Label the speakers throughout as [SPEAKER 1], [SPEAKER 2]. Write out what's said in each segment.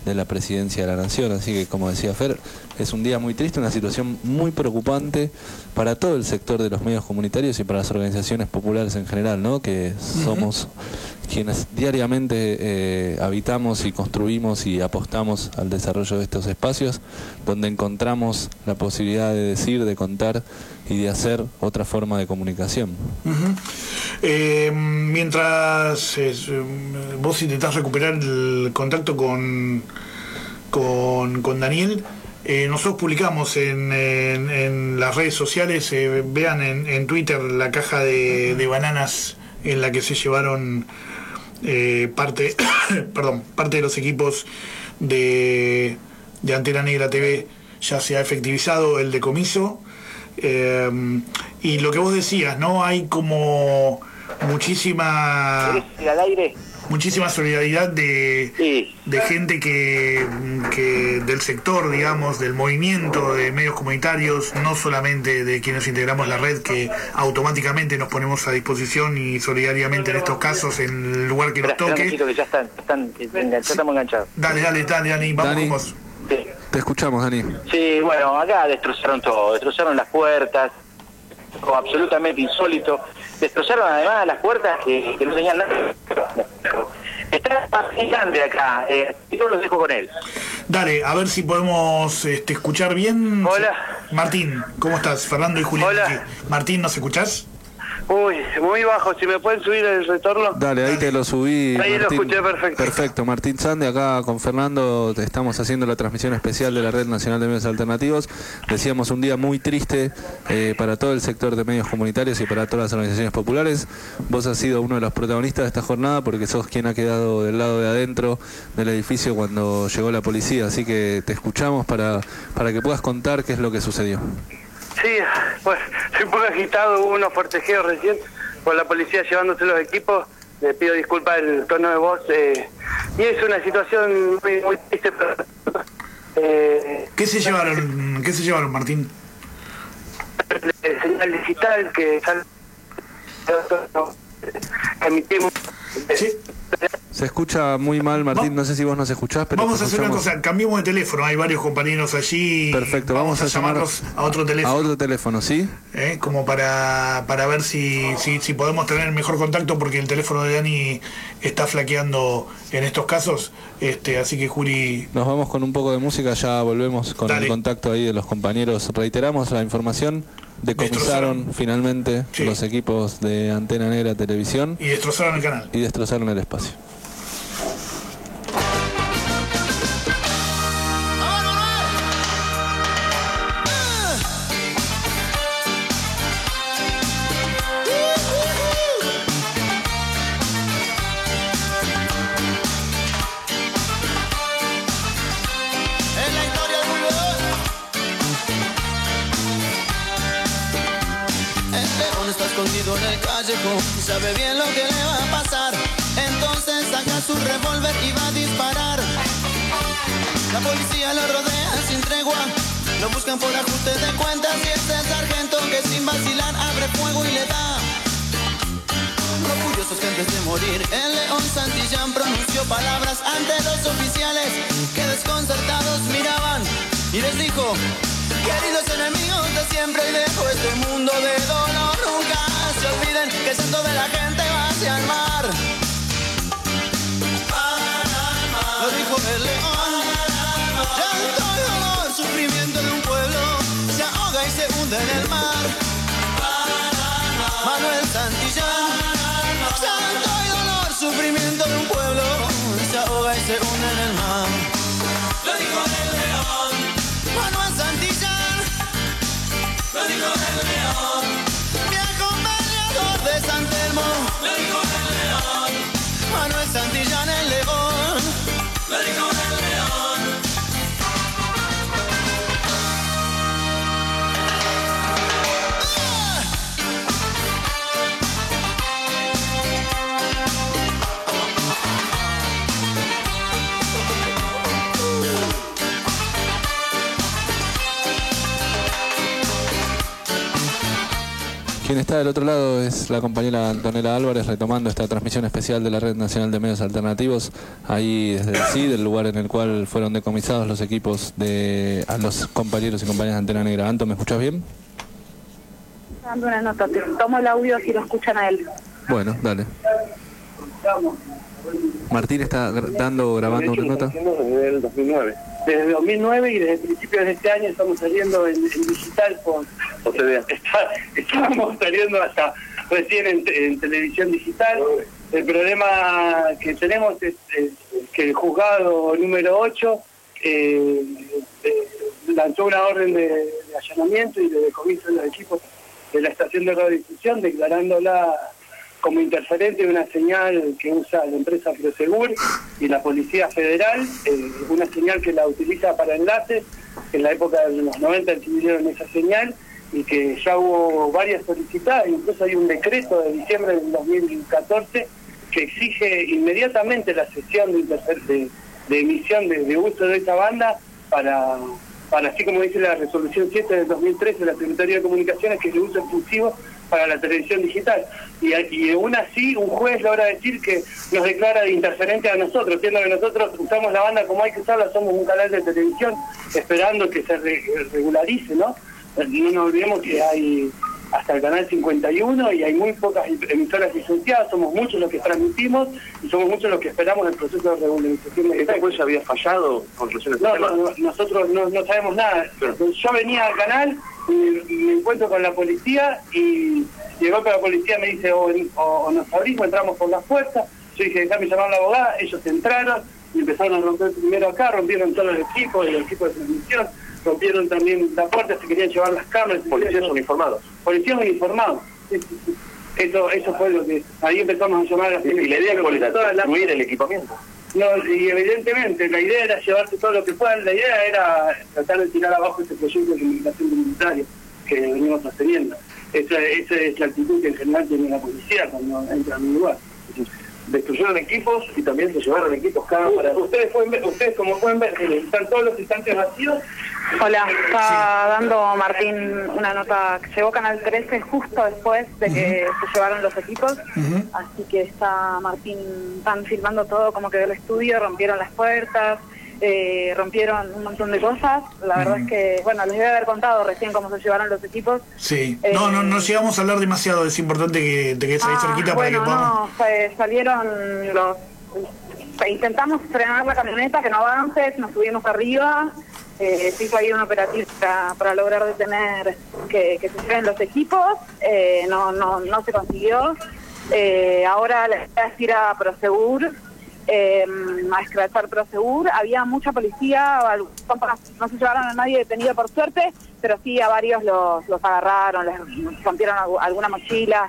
[SPEAKER 1] de la presidencia de la Nación. Así que, como decía Fer, es un día muy triste, una situación muy preocupante para todo el sector de los medios comunitarios y para las organizaciones populares en general, ¿no? Que somos quienes diariamente habitamos y construimos y apostamos al desarrollo de estos espacios, donde encontramos la posibilidad de decir, de contar y de hacer otra forma de comunicación.
[SPEAKER 2] Mientras vos intentás recuperar el contacto con Daniel, nosotros publicamos en las redes sociales, vean en Twitter la caja de bananas en la que se llevaron parte de los equipos de Antena Negra TV. Ya se ha efectivizado el decomiso, y lo que vos decías, ¿no? Hay como muchísima solidaridad de gente que del sector, digamos, del movimiento de medios comunitarios, no solamente de quienes integramos la red, que automáticamente nos ponemos a disposición y solidariamente en estos casos en el lugar que nos toque.
[SPEAKER 3] Que ya estamos enganchados.
[SPEAKER 2] Dale, Dani, vamos con vos.
[SPEAKER 3] Sí.
[SPEAKER 1] Te escuchamos, Dani.
[SPEAKER 3] Sí, bueno, acá destrozaron todo, destrozaron las puertas, absolutamente insólito. Destrozaron además las puertas que no tenían nada. Está gigante acá, y yo los dejo con él.
[SPEAKER 2] Dale, a ver si podemos escuchar bien.
[SPEAKER 3] Hola.
[SPEAKER 2] Martín, ¿cómo estás? Fernando y Julián.
[SPEAKER 3] Hola.
[SPEAKER 2] Aquí. Martín, ¿nos escuchás?
[SPEAKER 3] Uy, muy bajo, si me pueden subir el retorno.
[SPEAKER 1] Dale, ahí te lo subí.
[SPEAKER 3] Ahí
[SPEAKER 1] Martín.
[SPEAKER 3] lo escuché perfecto.
[SPEAKER 1] Perfecto, Martín Sande, acá con Fernando estamos haciendo la transmisión especial de la Red Nacional de Medios Alternativos. Decíamos un día muy triste para todo el sector de medios comunitarios y para todas las organizaciones populares. Vos has sido uno de los protagonistas de esta jornada porque sos quien ha quedado del lado de adentro del edificio cuando llegó la policía, así que te escuchamos para que puedas contar qué es lo que sucedió.
[SPEAKER 4] Sí, pues estoy un poco agitado, hubo unos forcejeos recién con la policía llevándose los equipos. Le pido disculpas el tono de voz, y es una situación muy, muy triste.
[SPEAKER 2] ¿Qué se llevaron, Martín?
[SPEAKER 4] Señal digital que emitimos.
[SPEAKER 2] Sí.
[SPEAKER 1] Se escucha muy mal, Martín, no sé si vos nos escuchás, pero
[SPEAKER 2] vamos a hacer una cosa, cambiemos de teléfono, hay varios compañeros allí.
[SPEAKER 1] Perfecto, vamos a
[SPEAKER 2] llamarlos a otro teléfono.
[SPEAKER 1] A otro teléfono, ¿sí?
[SPEAKER 2] Como para ver si podemos tener mejor contacto, porque el teléfono de Dani está flaqueando en estos casos, así que Juli...
[SPEAKER 1] Nos vamos con un poco de música, ya volvemos con el contacto ahí de los compañeros. Reiteramos la información. Decomisaron finalmente los equipos de Antena Negra Televisión.
[SPEAKER 2] Y destrozaron el canal.
[SPEAKER 1] Y destrozaron el espacio.
[SPEAKER 5] Escondido en el callejón, sabe bien lo que le va a pasar. Entonces saca su revólver y va a disparar. La policía lo rodea sin tregua, lo buscan por ajuste de cuentas, y ese sargento que sin vacilar abre fuego y le da. Orgullosos que antes de morir el León Santillán pronunció palabras ante los oficiales que desconcertados miraban y les dijo: queridos enemigos de siempre, y dejo este mundo de dolor. Nunca se olviden que el santo de la gente va hacia el mar. Lo dijo el león. Llanto y dolor, sufrimiento de un pueblo, se ahoga y se hunde en el mar. Manuel Santillán. Llanto y dolor, sufrimiento de un pueblo, se ahoga y se hunde en el mar. Lo dijo el león. Manuel Santillán. Lo dijo el león. Viejo peleador de San Telmo. Lo dijo el león. Manuel Santillán el león. Lo dijo el león.
[SPEAKER 1] Quien está del otro lado es la compañera Antonella Álvarez retomando esta transmisión especial de la Red Nacional de Medios Alternativos, ahí desde el CID, el lugar en el cual fueron decomisados los equipos a los compañeros y compañeras de Antena Negra. Anto, ¿me escuchas bien?
[SPEAKER 6] Dando una nota, te tomo el audio si lo escuchan a él.
[SPEAKER 1] Bueno, dale. Martín está grabando una nota.
[SPEAKER 4] Desde el 2009. Desde 2009 y desde principios de este año estamos saliendo en digital por TV. Estábamos saliendo hasta recién en televisión digital. El problema que tenemos es que el juzgado número 8 lanzó una orden de allanamiento y de decomiso de los equipos de la estación de radiodifusión, declarándola como interferente de una señal que usa la empresa Prosegur y la Policía Federal, una señal que la utiliza para enlaces. En la época de los 90 adquirieron esa señal y que ya hubo varias solicitadas, incluso hay un decreto de diciembre del 2014 que exige inmediatamente la cesión de emisión de uso de esa banda para así como dice la resolución 7 del 2013 de la Secretaría de Comunicaciones, que es el uso exclusivo para la televisión digital. Y aún así un juez logra decir que nos declara de interferente a nosotros, siendo que nosotros usamos la banda como hay que usarla, somos un canal de televisión esperando que se regularice, ¿no? No nos olvidemos que hay hasta el canal 51 y hay muy pocas emisoras licenciadas, somos muchos los que transmitimos y somos muchos los que esperamos el proceso de regularización.
[SPEAKER 7] ¿Este juez había fallado con relación a este tema?
[SPEAKER 4] No, nosotros no sabemos nada. Pero yo venía al canal y me encuentro con la policía y llegó que la policía me dice o nos abrimos, entramos por las puertas. Yo dije, déjame llamar a la abogada, ellos entraron y empezaron a romper primero acá, rompieron todos los equipos, el equipo de transmisión, rompieron también la puerta, se querían llevar las cámaras.
[SPEAKER 7] ¿Policías uniformados?
[SPEAKER 4] Policías uniformados. Sí. Eso fue lo que... Ahí empezamos a llamar a las...
[SPEAKER 7] ¿Y la idea cuál era? ¿Destruir el equipamiento?
[SPEAKER 4] No, y evidentemente la idea era llevarse todo lo que puedan. La idea era tratar de tirar abajo este proyecto de comunicación comunitaria que venimos sosteniendo. Esa es la actitud que en general tiene la policía cuando entra en un lugar.
[SPEAKER 7] Destruyeron equipos y también se llevaron equipos cámaras.
[SPEAKER 4] Ustedes como pueden ver, están todos los estantes vacíos.
[SPEAKER 6] Hola, está dando Martín una nota que llegó Canal 13 justo después de que se llevaron los equipos, así que está Martín, están filmando todo como quedó el estudio, rompieron las puertas, rompieron un montón de cosas. La verdad es que, bueno, les debe haber contado recién cómo se llevaron los equipos.
[SPEAKER 2] Sí, no llegamos a hablar demasiado, es importante que te quedes ahí cerquita para que podamos...
[SPEAKER 6] salieron los... Intentamos frenar la camioneta, que no avance, nos subimos arriba, se hizo ahí un operativo para lograr detener que se lleven los equipos, no se consiguió. Ahora la idea es ir a Prosegur, a escrachar Prosegur. Había mucha policía, no se llevaron a nadie detenido por suerte, pero sí a varios los agarraron, les rompieron alguna mochila.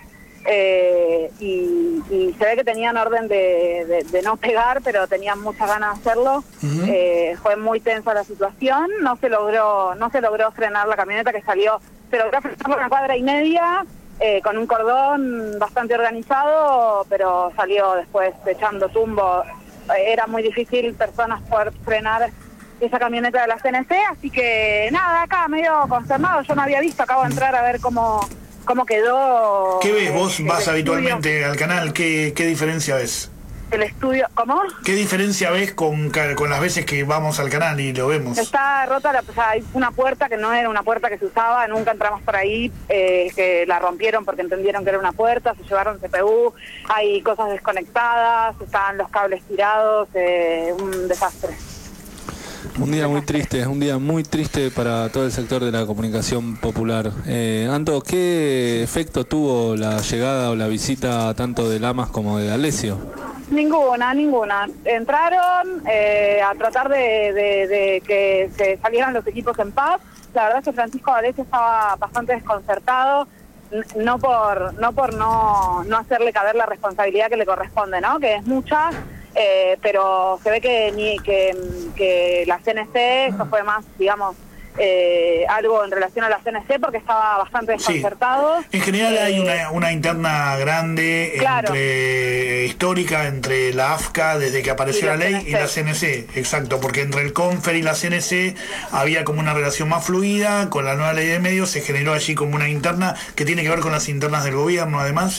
[SPEAKER 6] Y se ve que tenían orden de no pegar, pero tenían muchas ganas de hacerlo. Fue muy tensa la situación, no se logró frenar la camioneta que salió, se logró frenar una cuadra y media con un cordón bastante organizado, pero salió después echando tumbo. Era muy difícil personas poder frenar esa camioneta de la CNC, así que nada, acá medio consternado. Yo no había visto, acabo de entrar a ver cómo quedó.
[SPEAKER 2] ¿Qué ves? Vos vas habitualmente al canal, ¿qué diferencia ves?
[SPEAKER 6] El estudio, ¿cómo?
[SPEAKER 2] ¿Qué diferencia ves con las veces que vamos al canal y lo vemos?
[SPEAKER 6] Está rota, hay una puerta que no era una puerta que se usaba, nunca entramos por ahí, que la rompieron porque entendieron que era una puerta, se llevaron CPU, hay cosas desconectadas, están los cables tirados, un desastre.
[SPEAKER 1] Un día muy triste para todo el sector de la comunicación popular. Anto, ¿qué efecto tuvo la llegada o la visita tanto de Lamas como de D'Alessio?
[SPEAKER 6] Ninguna. Entraron a tratar de que se salieran los equipos en paz. La verdad es que Francisco D'Alessio estaba bastante desconcertado, no por no hacerle caber la responsabilidad que le corresponde, ¿no? Que es mucha. Pero se ve que la CNC, esto fue más, digamos, algo en relación a la CNC porque estaba bastante desconcertado.
[SPEAKER 2] Sí. En general hay una interna grande,
[SPEAKER 6] claro,
[SPEAKER 2] histórica entre la AFCA desde que apareció la ley CNC. Y la CNC, exacto, porque entre el CONFER y la CNC había como una relación más fluida. Con la nueva ley de medios se generó allí como una interna que tiene que ver con las internas del gobierno, además.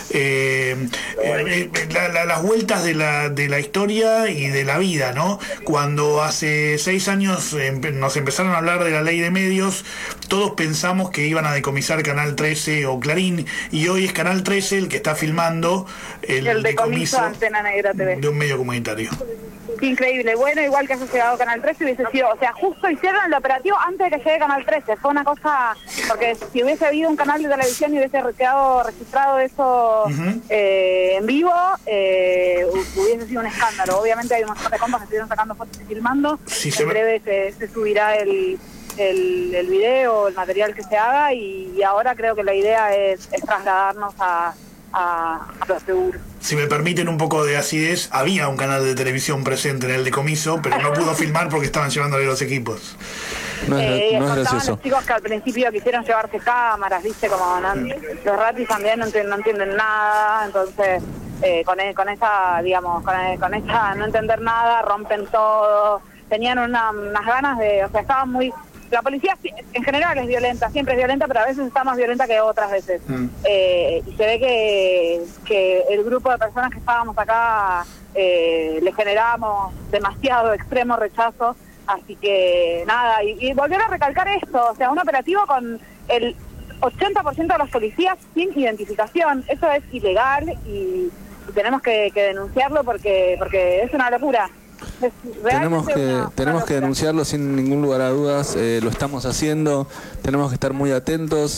[SPEAKER 2] Las vueltas de la historia y de la vida, ¿no? Cuando hace 6 años nos empezaron a hablar de la ley de medios, todos pensamos que iban a decomisar Canal 13 o Clarín, y hoy es Canal 13 el que está filmando el decomiso
[SPEAKER 6] Antena Negra TV
[SPEAKER 2] de un medio comunitario.
[SPEAKER 6] Increíble. Bueno, igual que haya llegado Canal 13 hubiese sido, o sea, justo hicieron el operativo antes de que llegue Canal 13. Fue una cosa, porque si hubiese habido un canal de televisión y hubiese quedado registrado eso en vivo, hubiese sido un escándalo. Obviamente hay un montón de compas que estuvieron sacando fotos y filmando. Sí, en breve se subirá el video, el material que se haga, y ahora creo que la idea es trasladarnos a Prosegur.
[SPEAKER 2] Si me permiten un poco de acidez, había un canal de televisión presente en el decomiso, pero no pudo filmar porque estaban llevándole los equipos.
[SPEAKER 1] No es gracioso.
[SPEAKER 6] Los chicos que al principio quisieron llevarse cámaras, viste, como los ratis también no entienden nada, entonces con esa, digamos, con esa no entender nada, rompen todo. Tenían unas ganas de, o sea, estaban muy... La policía en general es violenta, siempre es violenta, pero a veces está más violenta que otras veces. Y se ve que el grupo de personas que estábamos acá le generábamos demasiado extremo rechazo, así que nada, y volver a recalcar esto, o sea, un operativo con el 80% de los policías sin identificación. Eso es ilegal y tenemos que denunciarlo porque es una locura.
[SPEAKER 1] Tenemos que denunciarlo sin ningún lugar a dudas. Lo estamos haciendo, tenemos que estar muy atentos.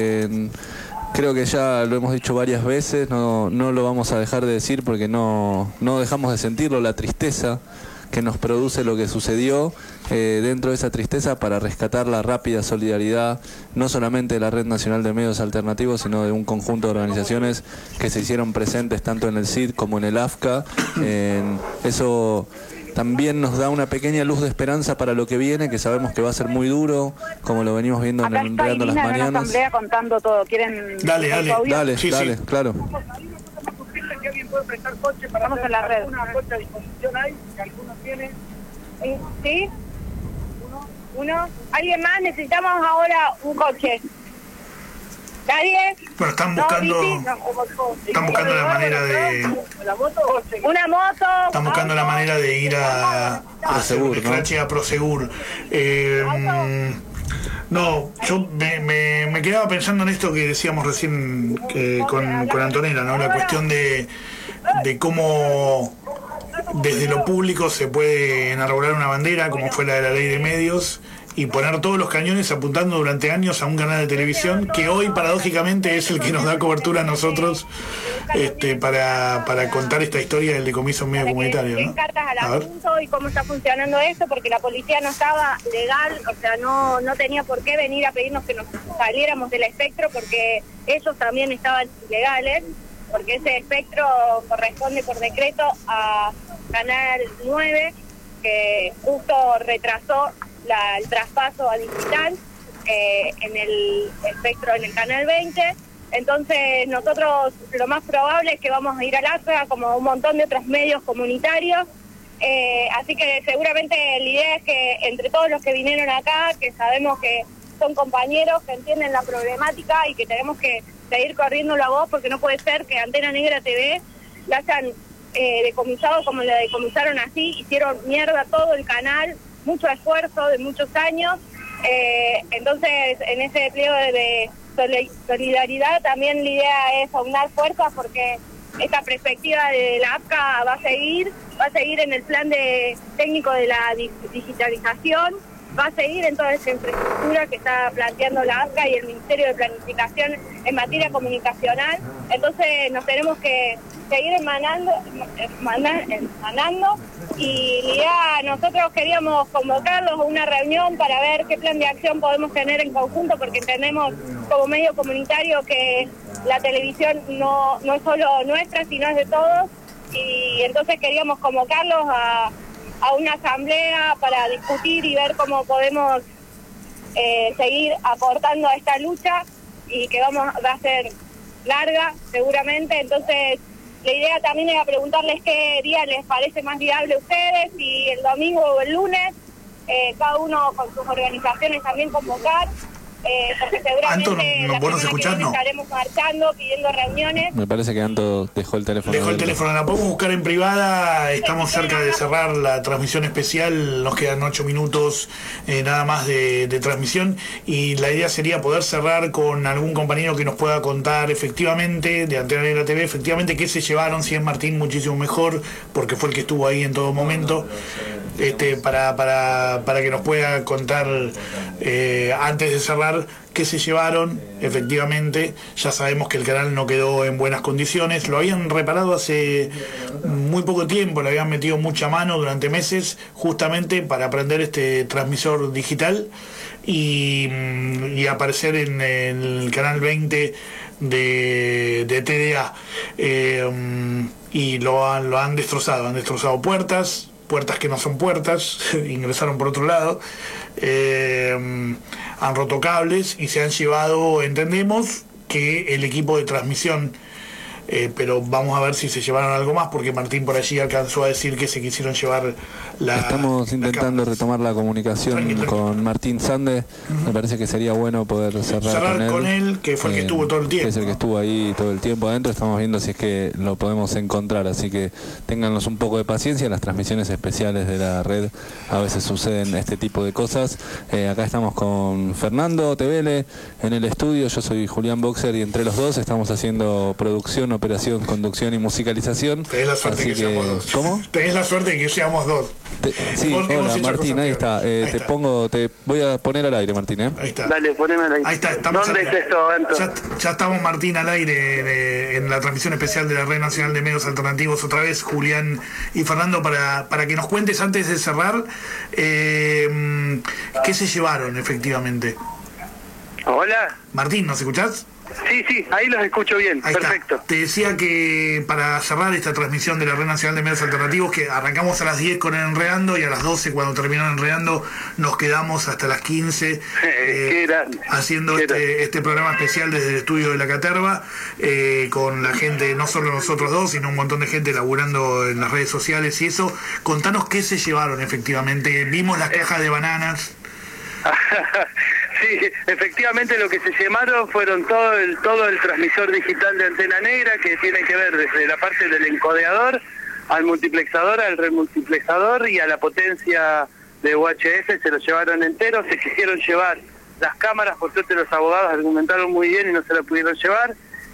[SPEAKER 1] Creo que ya lo hemos dicho varias veces, no lo vamos a dejar de decir porque no dejamos de sentirlo, la tristeza que nos produce lo que sucedió. Dentro de esa tristeza, para rescatar la rápida solidaridad, no solamente de la Red Nacional de Medios Alternativos, sino de un conjunto de organizaciones que se hicieron presentes tanto en el CID como en el AFCA. Eso también nos da una pequeña luz de esperanza para lo que viene, que sabemos que va a ser muy duro, como lo venimos viendo en Enredando las Mañanas.
[SPEAKER 6] En asamblea contando todo. ¿Quieren?
[SPEAKER 1] Dale,
[SPEAKER 2] sí.
[SPEAKER 1] Claro.
[SPEAKER 7] Que alguien puede prestar coche para
[SPEAKER 6] vamos en la red.
[SPEAKER 7] Una coche a disposición hay, que algunos tienen.
[SPEAKER 6] ¿Sí? Uno. ¿Alguien más? Necesitamos ahora un coche. ¿Nadie?
[SPEAKER 2] Bueno, están buscando la manera de...
[SPEAKER 6] Una moto.
[SPEAKER 2] Están buscando la manera de ir a
[SPEAKER 1] Prosegur, ¿no?
[SPEAKER 2] A Prosegur. No, yo me quedaba pensando en esto que decíamos recién con Antonella, ¿no? La cuestión de cómo desde lo público se puede enarbolar una bandera, como fue la de la ley de medios, y poner todos los cañones apuntando durante años a un canal de televisión que hoy paradójicamente es el que nos da cobertura a nosotros para contar esta historia del decomiso medio comunitario, ¿no?
[SPEAKER 8] Cartas al asunto y cómo está funcionando esto, porque la policía no estaba legal, o sea, no tenía por qué venir a pedirnos que nos saliéramos del espectro, porque ellos también estaban ilegales, porque ese espectro corresponde por decreto a Canal 9, que justo retrasó el traspaso a digital en el espectro en el Canal 20. Entonces nosotros lo más probable es que vamos a ir al AFCA como un montón de otros medios comunitarios, así que seguramente la idea es que entre todos los que vinieron acá, que sabemos que son compañeros que entienden la problemática y que tenemos que seguir corriendo la voz, porque no puede ser que Antena Negra TV la hayan decomisado como la decomisaron así, hicieron mierda todo el canal, mucho esfuerzo de muchos años, entonces en ese pliego de solidaridad también la idea es aunar fuerzas, porque esta perspectiva de la AFCA va a seguir en el plan técnico de la digitalización, va a seguir en toda esa infraestructura que está planteando la AFCA y el Ministerio de Planificación en materia comunicacional. Entonces nos tenemos que seguir emanando, y la idea, nosotros queríamos convocarlos a una reunión para ver qué plan de acción podemos tener en conjunto, porque entendemos como medio comunitario que la televisión no es solo nuestra, sino es de todos, y entonces queríamos convocarlos a una asamblea para discutir y ver cómo podemos seguir aportando a esta lucha y que va a ser larga seguramente. Entonces la idea también era preguntarles qué día les parece más viable a ustedes, si el domingo o el lunes, cada uno con sus organizaciones también convocar, porque seguramente
[SPEAKER 2] Anto, ¿vos nos escuchás? No.
[SPEAKER 8] Estaremos marchando, pidiendo reuniones.
[SPEAKER 1] Me parece que Anto dejó el teléfono.
[SPEAKER 2] Dejó el teléfono, la podemos buscar en privada. Estamos cerca de cerrar la transmisión especial, nos quedan 8 minutos nada más de transmisión, y la idea sería poder cerrar con algún compañero que nos pueda contar efectivamente, de Antena Negra TV, efectivamente qué se llevaron. Si es Martín, muchísimo mejor, porque fue el que estuvo ahí en todo momento, para que nos pueda contar antes de cerrar que se llevaron. Efectivamente, ya sabemos que el canal no quedó en buenas condiciones, lo habían reparado hace muy poco tiempo, le habían metido mucha mano durante meses justamente para aprender este transmisor digital y aparecer en el canal 20 de TDA, y lo han destrozado puertas que no son puertas, ingresaron por otro lado, han roto cables y se han llevado, entendemos, que el equipo de transmisión, pero vamos a ver si se llevaron algo más, porque Martín por allí alcanzó a decir que se quisieron llevar
[SPEAKER 1] Estamos intentando retomar la comunicación con Martín Sande. Me parece que sería bueno poder cerrar
[SPEAKER 2] con él, que fue el que estuvo todo el tiempo,
[SPEAKER 1] que es el que estuvo ahí todo el tiempo adentro. Estamos viendo si es que lo podemos encontrar, así que téngannos un poco de paciencia. Las transmisiones especiales de la red a veces suceden este tipo de cosas. Acá estamos con Fernando Tevele en el estudio, yo soy Julián Boxer, y entre los dos estamos haciendo producción, operación, conducción y musicalización.
[SPEAKER 2] Tenés la suerte que seamos dos.
[SPEAKER 1] ¿Cómo?
[SPEAKER 2] Tenés la suerte de que seamos dos.
[SPEAKER 1] Sí, hola Martín, ahí está. Te voy a poner al aire, Martín.
[SPEAKER 2] Ahí está.
[SPEAKER 7] Dale, poneme al aire.
[SPEAKER 2] Ahí está, estamos.
[SPEAKER 7] ¿Dónde es esto, Anto?
[SPEAKER 2] Ya estamos, Martín, al aire en la transmisión especial de la Red Nacional de Medios Alternativos, otra vez Julián y Fernando, para que nos cuentes antes de cerrar qué se llevaron efectivamente.
[SPEAKER 7] Hola.
[SPEAKER 2] Martín, ¿nos escuchás?
[SPEAKER 7] Sí, ahí los escucho bien,
[SPEAKER 2] ahí
[SPEAKER 7] perfecto.
[SPEAKER 2] Está. Te decía que para cerrar esta transmisión de la Red Nacional de Medios Alternativos, que arrancamos a las 10 con Enredando, y a las 12, cuando terminó Enredando, nos quedamos hasta las 15 haciendo este programa especial desde el estudio de la Caterva, con la gente, no solo nosotros dos, sino un montón de gente laburando en las redes sociales y eso. Contanos qué se llevaron efectivamente. Vimos las cajas de bananas.
[SPEAKER 7] Sí, efectivamente lo que se llevaron fueron todo el transmisor digital de Antena Negra, que tiene que ver desde la parte del encodeador al multiplexador, al remultiplexador y a la potencia de UHF. Se lo llevaron entero. Se quisieron llevar las cámaras, por suerte los abogados argumentaron muy bien y no se lo pudieron llevar.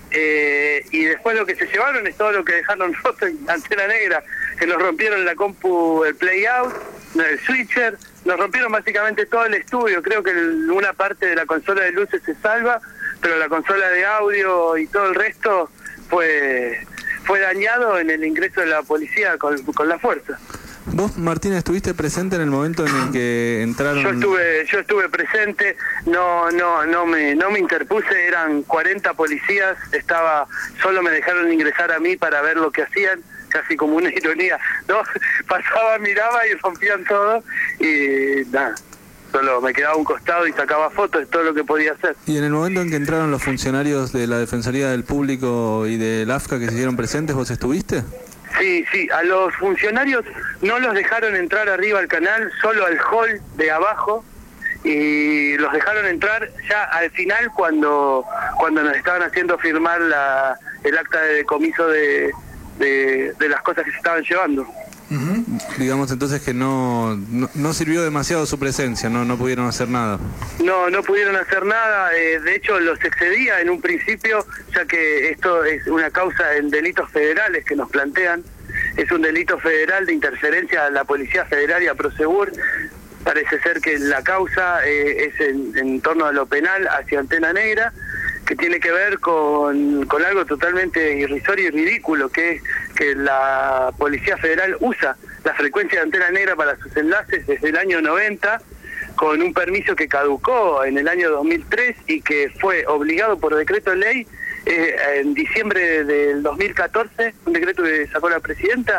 [SPEAKER 7] Y después lo que se llevaron es todo lo que dejaron roto en Antena Negra, que nos rompieron la compu, el playout, el switcher, nos rompieron básicamente todo el estudio. Creo que una parte de la consola de luces se salva, pero la consola de audio y todo el resto fue dañado en el ingreso de la policía con la fuerza.
[SPEAKER 1] ¿Vos, Martín, estuviste presente en el momento en el que entraron?
[SPEAKER 7] Yo estuve presente, no me interpuse, eran 40 policías, solo me dejaron ingresar a mí para ver lo que hacían, casi como una ironía, ¿no? Pasaba, miraba y rompían todo, y nada, solo me quedaba a un costado y sacaba fotos, es todo lo que podía hacer.
[SPEAKER 1] ¿Y en el momento en que entraron los funcionarios de la Defensoría del Público y del AFCA que se hicieron presentes, vos estuviste?
[SPEAKER 7] Sí, a los funcionarios no los dejaron entrar arriba al canal, solo al hall de abajo, y los dejaron entrar ya al final cuando nos estaban haciendo firmar el acta de decomiso de las cosas que se estaban llevando.
[SPEAKER 1] Digamos entonces que no sirvió demasiado su presencia, no pudieron hacer nada.
[SPEAKER 7] No pudieron hacer nada, de hecho los excedía en un principio, ya que esto es una causa en delitos federales que nos plantean, es un delito federal de interferencia a la Policía Federal y a Prosegur. Parece ser que la causa es en torno a lo penal hacia Antena Negra, que tiene que ver con algo totalmente irrisorio y ridículo, que es que la Policía Federal usa la frecuencia de Antena Negra para sus enlaces desde el año 90, con un permiso que caducó en el año 2003 y que fue obligado por decreto de ley en diciembre del 2014, un decreto que sacó la presidenta,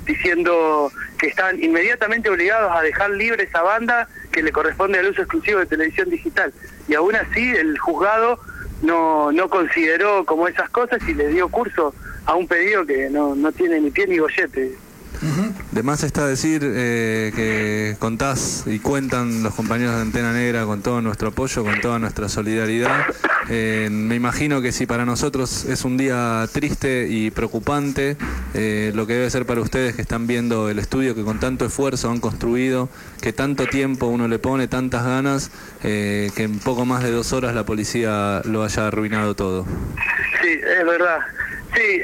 [SPEAKER 7] diciendo que están inmediatamente obligados a dejar libre esa banda que le corresponde al uso exclusivo de televisión digital. Y aún así el juzgado no consideró como esas cosas y le dio curso a un pedido que no tiene ni pie ni gollete.
[SPEAKER 1] De más está decir que contás y cuentan los compañeros de Antena Negra con todo nuestro apoyo, con toda nuestra solidaridad. Me imagino que si para nosotros es un día triste y preocupante, lo que debe ser para ustedes que están viendo el estudio que con tanto esfuerzo han construido, que tanto tiempo uno le pone, tantas ganas, que en poco más de 2 horas la policía lo haya arruinado todo.
[SPEAKER 7] Sí, es verdad. Sí,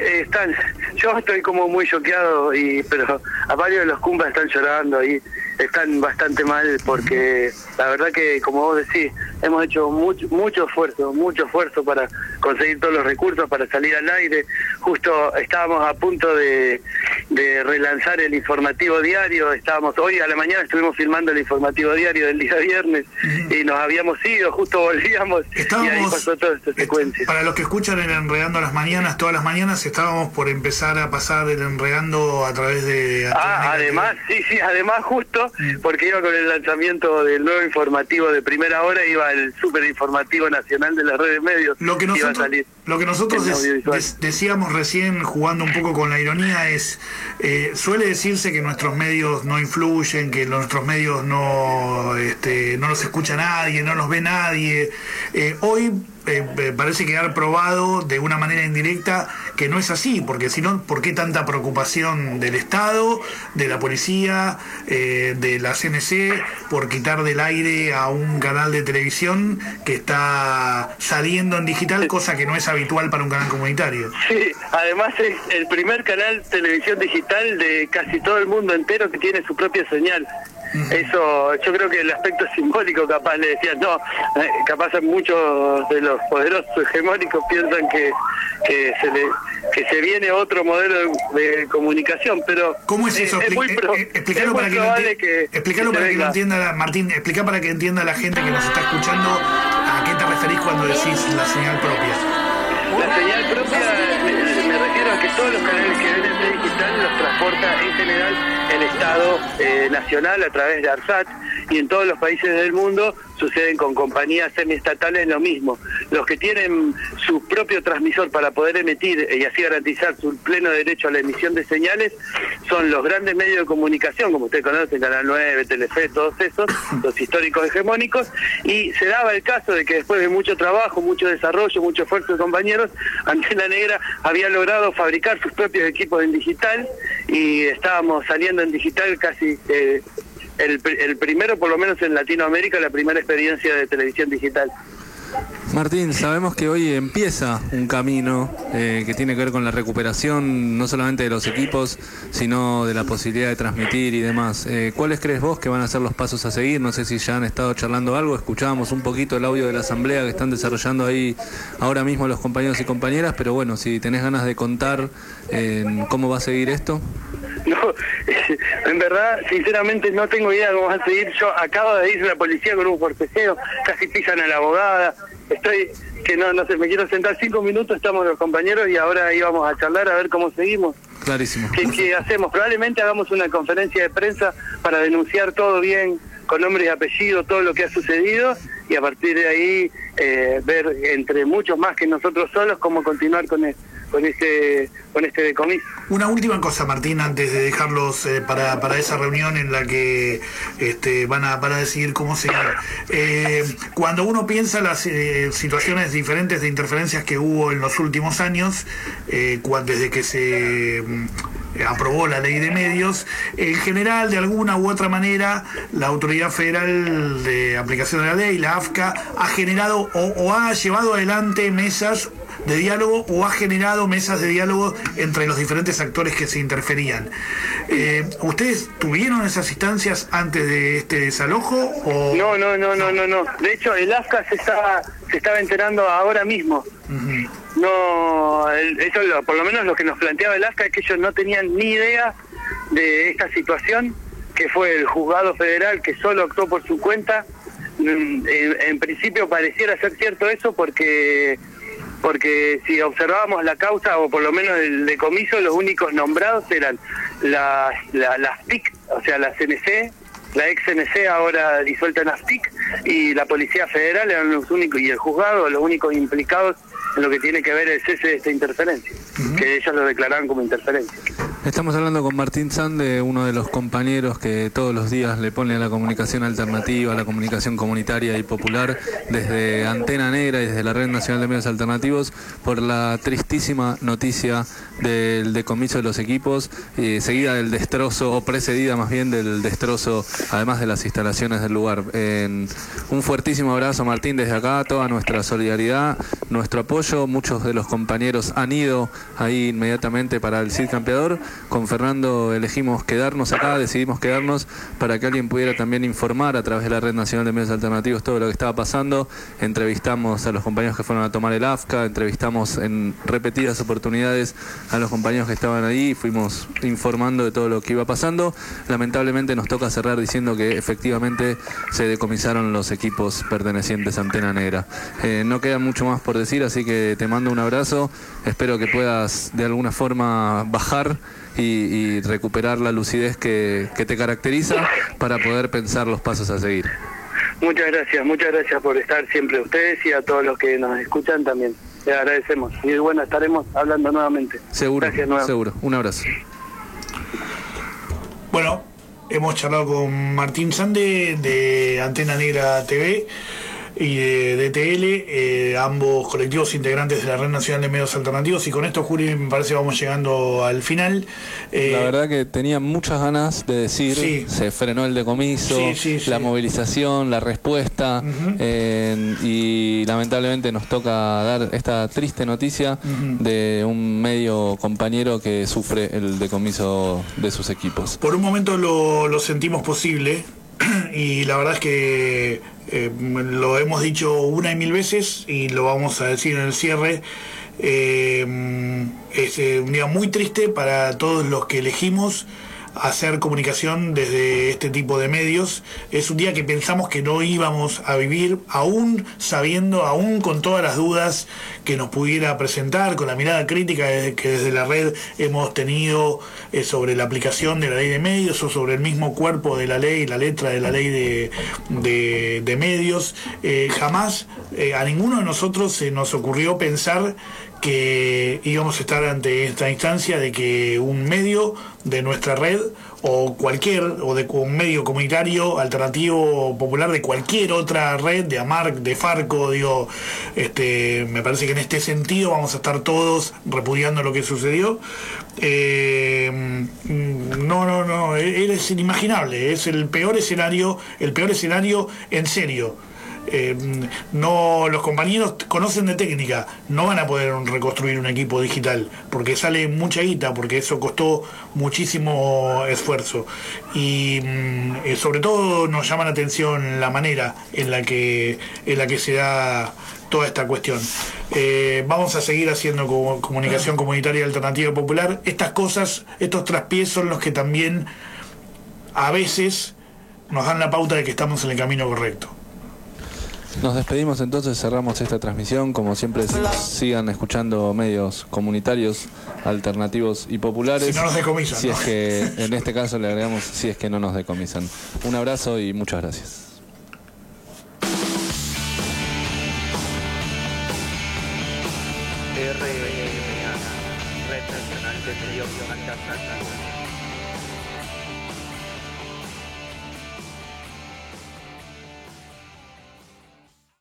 [SPEAKER 7] yo estoy como muy choqueado, pero a varios de los cumbas están llorando ahí, están bastante mal porque la verdad que, como vos decís, hemos hecho mucho esfuerzo para conseguir todos los recursos para salir al aire. Justo estábamos a punto de relanzar el informativo diario, hoy a la mañana estuvimos filmando el informativo diario del día viernes y nos habíamos ido, justo volvíamos y ahí pasó toda esta secuencia.
[SPEAKER 2] Para los que escuchan el Enredando a las mañanas, todas las mañanas estábamos por empezar a pasar el Enredando a través de...
[SPEAKER 7] además justo porque iba con el lanzamiento del nuevo informativo de primera hora, iba el super informativo nacional de las redes medios.
[SPEAKER 2] Lo que nosotros decíamos recién, jugando un poco con la ironía, es suele decirse que nuestros medios no influyen, que nuestros medios no los escucha nadie, no los ve nadie. Hoy parece quedar probado de una manera indirecta que no es así, porque si no, ¿por qué tanta preocupación del Estado, de la policía, de la CNC, por quitar del aire a un canal de televisión que está saliendo en digital, cosa que no es habitual para un canal comunitario?
[SPEAKER 7] Sí, además es el primer canal televisión digital de casi todo el mundo entero que tiene su propia señal. Eso, yo creo que el aspecto simbólico, capaz le decían, capaz muchos de los poderosos hegemónicos piensan que se viene otro modelo de comunicación, pero
[SPEAKER 2] ¿cómo es eso? Explícalo para que lo entienda, Martín, explica para que entienda la gente que nos está escuchando a qué te referís cuando decís la señal propia.
[SPEAKER 7] La señal propia, me refiero a que todos los canales que ven en digital los transporta en general el Estado nacional a través de ARSAT, y en todos los países del mundo suceden con compañías semiestatales lo mismo. Los que tienen su propio transmisor para poder emitir y así garantizar su pleno derecho a la emisión de señales son los grandes medios de comunicación, como usted conoce, Canal 9, Telefe, todos esos, los históricos hegemónicos, y se daba el caso de que después de mucho trabajo, mucho desarrollo, mucho esfuerzo de compañeros, Antena Negra había logrado fabricar sus propios equipos en digital y estábamos saliendo en digital casi... el primero, por lo menos en Latinoamérica, la primera experiencia de televisión digital.
[SPEAKER 1] Martín, sabemos que hoy empieza un camino que tiene que ver con la recuperación no solamente de los equipos, sino de la posibilidad de transmitir y demás. ¿Cuáles crees vos que van a ser los pasos a seguir? No sé si ya han estado charlando algo, escuchábamos un poquito el audio de la asamblea que están desarrollando ahí ahora mismo los compañeros y compañeras, pero bueno, si tenés ganas de contar cómo va a seguir esto.
[SPEAKER 7] No, en verdad, sinceramente no tengo idea de cómo va a seguir. Yo acabo de ir a la policía con un forcejeo, casi pisan a la abogada. No sé, me quiero sentar 5 minutos, estamos los compañeros y ahora íbamos a charlar a ver cómo seguimos.
[SPEAKER 1] Clarísimo.
[SPEAKER 7] ¿Qué hacemos? Probablemente hagamos una conferencia de prensa para denunciar todo bien, con nombre y apellido, todo lo que ha sucedido, y a partir de ahí ver entre muchos más que nosotros solos cómo continuar con este decomiso.
[SPEAKER 2] Una última cosa, Martín, antes de dejarlos para esa reunión en la que van a decidir cómo seguir. Cuando uno piensa las situaciones diferentes de interferencias que hubo en los últimos años, desde que se aprobó la ley de medios, en general, de alguna u otra manera, la Autoridad Federal de Aplicación de la Ley, la AFCA, ha generado o ha llevado adelante mesas de diálogo o ha generado mesas de diálogo entre los diferentes actores que se interferían. ¿Ustedes tuvieron esas instancias antes de este desalojo? ¿O?
[SPEAKER 7] No. De hecho, el AFCA se estaba enterando ahora mismo. No, eso por lo menos lo que nos planteaba el AFCA es que ellos no tenían ni idea de esta situación, que fue el juzgado federal que solo actuó por su cuenta. En principio pareciera ser cierto eso porque porque si observábamos la causa, o por lo menos el decomiso, los únicos nombrados eran las PIC, o sea, la CNC, la ex CNC ahora disuelta en AFTIC, y la Policía Federal eran los únicos, y el juzgado, los únicos implicados en lo que tiene que ver el cese de esta interferencia, que ellos lo declararon como interferencia.
[SPEAKER 1] Estamos hablando con Martín Sande, uno de los compañeros que todos los días le pone a la comunicación alternativa, a la comunicación comunitaria y popular, desde Antena Negra y desde la Red Nacional de Medios Alternativos, por la tristísima noticia del decomiso de los equipos, seguida del destrozo, o precedida más bien del destrozo, además de las instalaciones del lugar. Un fuertísimo abrazo, Martín, desde acá, toda nuestra solidaridad, nuestro apoyo. Muchos de los compañeros han ido ahí inmediatamente para el CID Campeador. Con Fernando elegimos quedarnos acá, decidimos quedarnos para que alguien pudiera también informar a través de la Red Nacional de Medios Alternativos todo lo que estaba pasando. Entrevistamos a los compañeros que fueron a tomar el AFCA, entrevistamos en repetidas oportunidades a los compañeros que estaban ahí, fuimos informando de todo lo que iba pasando. Lamentablemente nos toca cerrar diciendo que efectivamente se decomisaron los equipos pertenecientes a Antena Negra. No queda mucho más por decir, así que te mando un abrazo, espero que puedas de alguna forma bajar y recuperar la lucidez que te caracteriza para poder pensar los pasos a seguir.
[SPEAKER 7] Muchas gracias por estar siempre ustedes, y a todos los que nos escuchan también. Les agradecemos. Y bueno, estaremos hablando nuevamente.
[SPEAKER 1] Seguro, seguro. Un abrazo.
[SPEAKER 2] Bueno, hemos charlado con Martín Sande de Antena Negra TV y de DTL, ambos colectivos integrantes de la Red Nacional de Medios Alternativos, y con esto, Juli, me parece que vamos llegando al final.
[SPEAKER 1] La verdad que tenía muchas ganas de decir, sí, se frenó el decomiso, la movilización, la respuesta, y lamentablemente nos toca dar esta triste noticia de un medio compañero que sufre el decomiso de sus equipos.
[SPEAKER 2] Por un momento lo sentimos posible, y la verdad es que lo hemos dicho una y mil veces y lo vamos a decir en el cierre. Es un día muy triste para todos los que elegimos hacer comunicación desde este tipo de medios. Es un día que pensamos que no íbamos a vivir, aún sabiendo, aún con todas las dudas que nos pudiera presentar, con la mirada crítica que desde la red hemos tenido sobre la aplicación de la ley de medios, o sobre el mismo cuerpo de la ley, la letra de la ley de medios. Jamás a ninguno de nosotros se nos ocurrió pensar que íbamos a estar ante esta instancia de que un medio de nuestra red, o de un medio comunitario, alternativo, popular, de cualquier otra red, de AMARC, de Farco, me parece que en este sentido vamos a estar todos repudiando lo que sucedió. No, es inimaginable, es el peor escenario en serio. No, los compañeros conocen de técnica, no van a poder reconstruir un equipo digital porque sale mucha guita, porque eso costó muchísimo esfuerzo, y sobre todo nos llama la atención la manera en la que se da toda esta cuestión. Vamos a seguir haciendo comunicación comunitaria, alternativa y popular. Estas cosas, estos traspiés son los que también a veces nos dan la pauta de que estamos en el camino correcto.
[SPEAKER 1] Nos despedimos entonces, cerramos esta transmisión. Como siempre, sigan escuchando medios comunitarios, alternativos y populares.
[SPEAKER 2] Si no nos decomisan,
[SPEAKER 1] si es que, en este caso le agregamos, si es que no nos decomisan. Un abrazo y muchas gracias.
[SPEAKER 9] RNA, Red Nacional de Medios Alternativos.